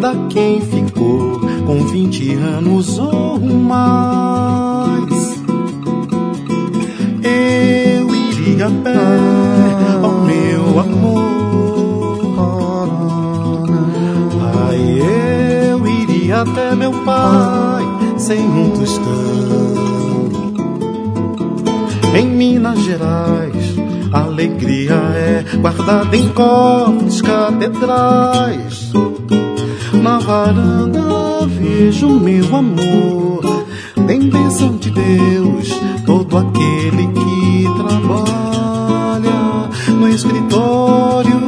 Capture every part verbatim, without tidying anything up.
guarda quem ficou com vinte anos ou mais. Eu iria a pé, ó meu amor. Ai, eu iria até meu pai sem um tostão. Em Minas Gerais, a alegria é guardada em cofres, catedrais. Na varanda vejo meu amor, tem bênção de Deus, todo aquele que trabalha no escritório.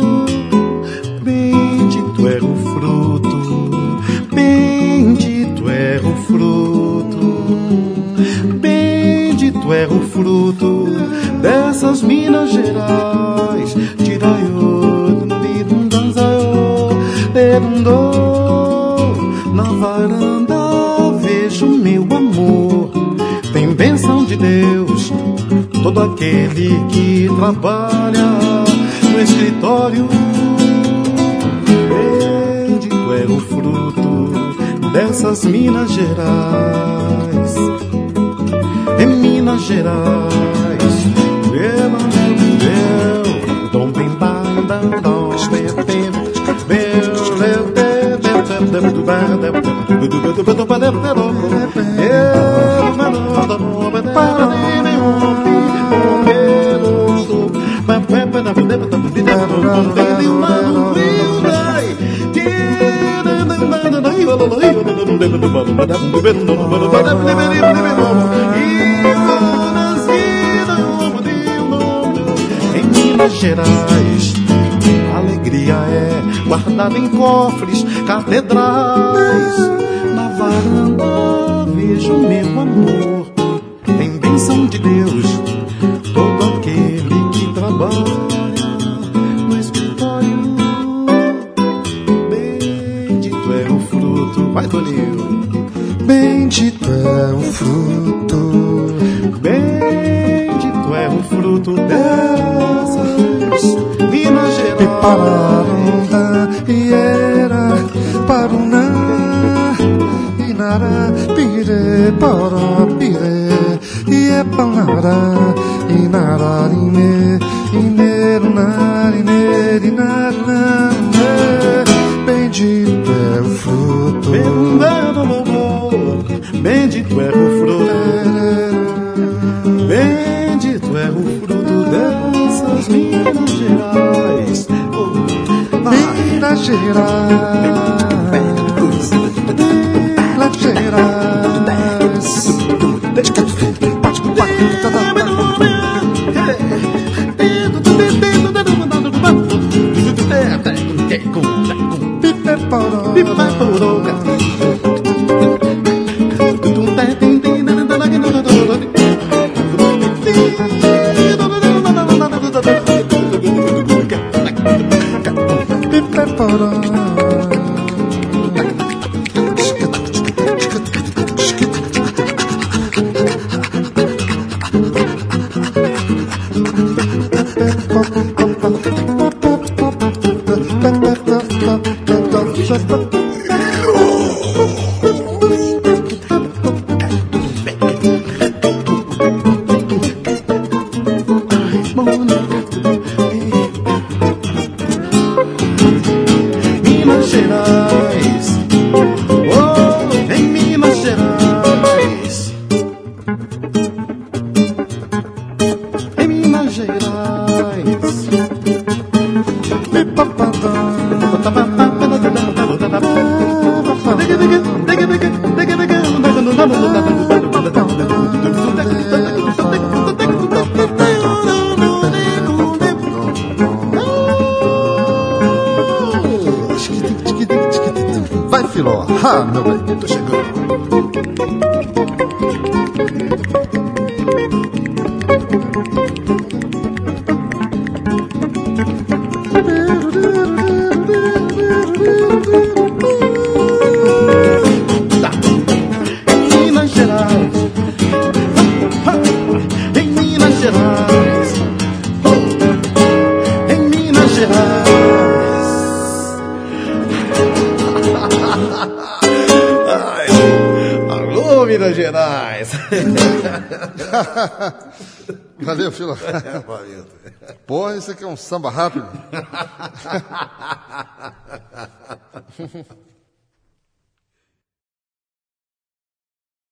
Bendito é o fruto, bendito é o fruto, bendito é o fruto dessas Minas Gerais. Tiraiô, dindundanzaiô, dedundô. Na varanda vejo meu amor, tem bênção de Deus, todo aquele que trabalha no escritório. Bendito é o fruto dessas Minas Gerais. Em Minas Gerais, pelo meu Deus, dom bem banda, dom bem bem, em Minas Gerais, a alegria é guardada em cofres, catedrais. Na varanda vejo meu amor, tem bênção de Deus, todo aquele que trabalha no escritório. Bendito é o fruto, vai Toninho. Bendito é o fruto, bendito é o fruto dessas Minas Gerais. Pipararunda, iera, paruna, inara, pire, para, pire, iepanara, inararine, inerunarine, inarunarine. Bendito é o fruto, bendito é o fruto, bendito é o fruto dessas Minas Gerais. Minas Gerais, Minas Gerais. Minas Gerais, oh, em Minas Gerais, em Minas Gerais. Vai, filó, ah, meu bem, tô chegando. Minas Gerais, em Minas Gerais, em Minas Gerais. Minas Gerais. Valeu, Fila. Porra, isso aqui é um samba rápido.